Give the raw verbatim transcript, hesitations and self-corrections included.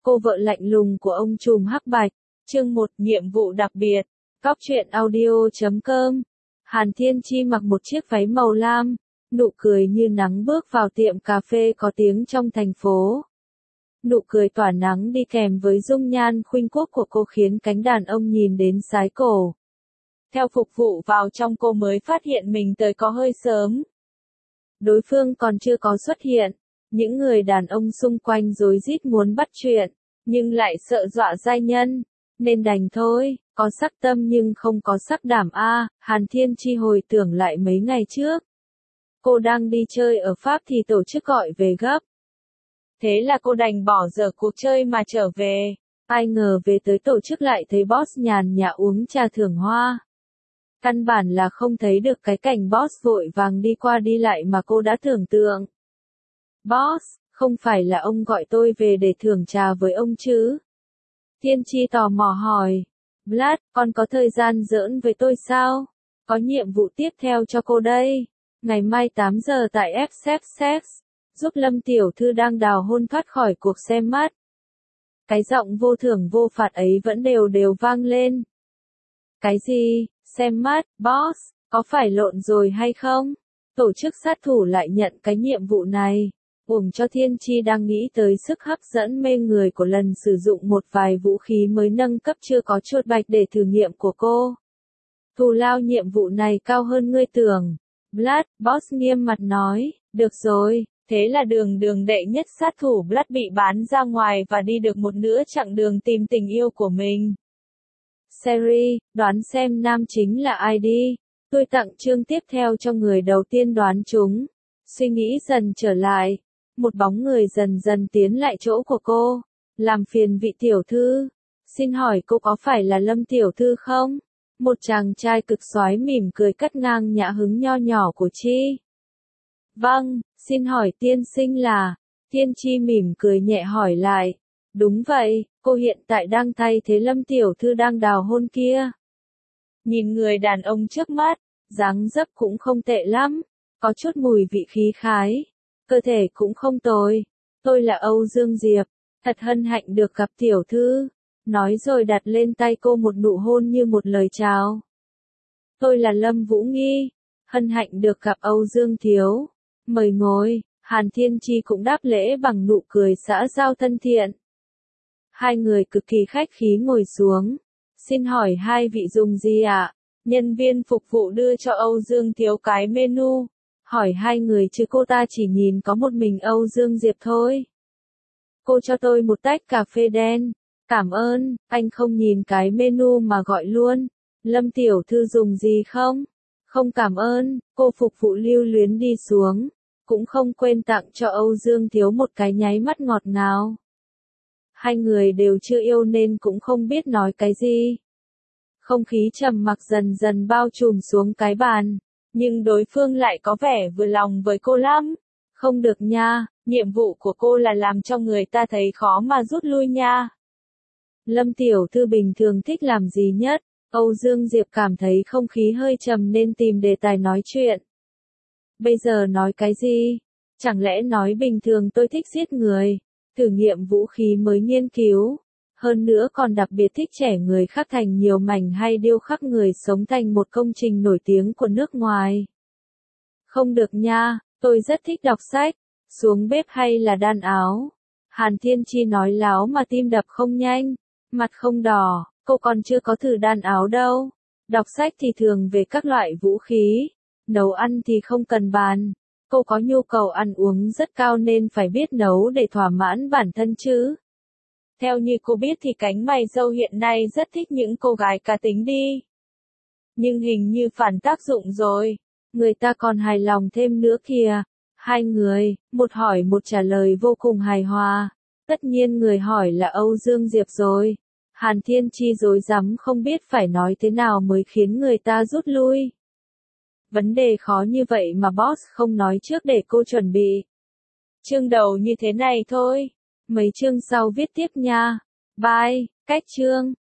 Cô vợ lạnh lùng của ông trùm hắc bạch. Chương một, nhiệm vụ đặc biệt. Góc truyện audio chấm com. Hàn Thiên Chi mặc một chiếc váy màu lam, nụ cười như nắng bước vào tiệm cà phê có tiếng trong thành phố. Nụ cười tỏa nắng đi kèm với dung nhan khuynh quốc của cô khiến cánh đàn ông nhìn đến sái cổ. Theo phục vụ vào trong cô mới phát hiện mình tới có hơi sớm. Đối phương còn chưa có xuất hiện, những người đàn ông xung quanh rối rít muốn bắt chuyện, nhưng lại sợ dọa giai nhân, nên đành thôi, có sắc tâm nhưng không có sắc đảm a. Hàn Thiên Chi hồi tưởng lại mấy ngày trước. Cô đang đi chơi ở Pháp thì tổ chức gọi về gấp. Thế là cô đành bỏ dở cuộc chơi mà trở về. Ai ngờ về tới tổ chức lại thấy boss nhàn nhã uống trà thưởng hoa. Căn bản là không thấy được cái cảnh boss vội vàng đi qua đi lại mà cô đã tưởng tượng. Boss, không phải là ông gọi tôi về để thưởng trà với ông chứ? Thiên Chi tò mò hỏi. Vlad, con có thời gian giỡn với tôi sao? Có nhiệm vụ tiếp theo cho cô đây. Ngày mai tám giờ tại ép ép Sex, giúp Lâm tiểu thư đang đào hôn thoát khỏi cuộc xem mắt. Cái giọng vô thưởng vô phạt ấy vẫn đều đều vang lên. Cái gì, xem mắt, boss, có phải lộn rồi hay không? Tổ chức sát thủ lại nhận cái nhiệm vụ này. Uổng cho Thiên Chi đang nghĩ tới sức hấp dẫn mê người của lần sử dụng một vài vũ khí mới nâng cấp chưa có chuột bạch để thử nghiệm của cô. Thù lao nhiệm vụ này cao hơn ngươi tưởng. Vlad, boss nghiêm mặt nói, được rồi, thế là đường đường đệ nhất sát thủ Vlad bị bán ra ngoài và đi được một nửa chặng đường tìm tình yêu của mình. Seri, đoán xem nam chính là ai đi. Tôi tặng chương tiếp theo cho người đầu tiên đoán chúng. Suy nghĩ dần trở lại. Một bóng người dần dần tiến lại chỗ của cô. Làm phiền vị tiểu thư. Xin hỏi cô có phải là Lâm tiểu thư không? Một chàng trai cực soái mỉm cười cắt ngang nhã hứng nho nhỏ của Chi. Vâng, xin hỏi tiên sinh là? Thiên Chi mỉm cười nhẹ hỏi lại. Đúng vậy, cô hiện tại đang thay thế Lâm tiểu thư đang đào hôn kia. Nhìn người đàn ông trước mắt, dáng dấp cũng không tệ lắm, có chút mùi vị khí khái, cơ thể cũng không tồi. Tôi là Âu Dương Diệp, thật hân hạnh được gặp tiểu thư. Nói rồi đặt lên tay cô một nụ hôn như một lời chào. Tôi là Lâm Vũ Nghi, hân hạnh được gặp Âu Dương thiếu. Mời ngồi. Hàn Thiên Chi cũng đáp lễ bằng nụ cười xã giao thân thiện. Hai người cực kỳ khách khí ngồi xuống. Xin hỏi hai vị dùng gì ạ? Nhân viên phục vụ đưa cho Âu Dương thiếu cái menu. Hỏi hai người chứ cô ta chỉ nhìn có một mình Âu Dương Diệp thôi. Cô cho tôi một tách cà phê đen. Cảm ơn, anh không nhìn cái menu mà gọi luôn. Lâm tiểu thư dùng gì không? Không cảm ơn, cô phục vụ lưu luyến đi xuống. Cũng không quên tặng cho Âu Dương thiếu một cái nháy mắt ngọt ngào. Hai người đều chưa yêu nên cũng không biết nói cái gì. Không khí trầm mặc dần dần bao trùm xuống cái bàn. Nhưng đối phương lại có vẻ vừa lòng với cô lắm. Không được nha, nhiệm vụ của cô là làm cho người ta thấy khó mà rút lui nha. Lâm tiểu thư bình thường thích làm gì nhất? Âu Dương Diệp cảm thấy không khí hơi trầm nên tìm đề tài nói chuyện. Bây giờ nói cái gì? Chẳng lẽ nói bình thường tôi thích giết người, thử nghiệm vũ khí mới nghiên cứu, hơn nữa còn đặc biệt thích trẻ người khác thành nhiều mảnh hay điêu khắc người sống thành một công trình nổi tiếng của nước ngoài. Không được nha, tôi rất thích đọc sách, xuống bếp hay là đan áo. Hàn Thiên Chi nói láo mà tim đập không nhanh, mặt không đỏ, cô còn chưa có thử đan áo đâu. Đọc sách thì thường về các loại vũ khí, nấu ăn thì không cần bàn. Cô có nhu cầu ăn uống rất cao nên phải biết nấu để thỏa mãn bản thân chứ. Theo như cô biết thì cánh mày râu hiện nay rất thích những cô gái cá tính đi. Nhưng hình như phản tác dụng rồi. Người ta còn hài lòng thêm nữa kìa. Hai người, một hỏi một trả lời vô cùng hài hòa. Tất nhiên người hỏi là Âu Dương Diệp rồi. Hàn Thiên Chi rối rắm không biết phải nói thế nào mới khiến người ta rút lui. Vấn đề khó như vậy mà boss không nói trước để cô chuẩn bị. Chương đầu như thế này thôi. Mấy chương sau viết tiếp nha. Bye, cách chương.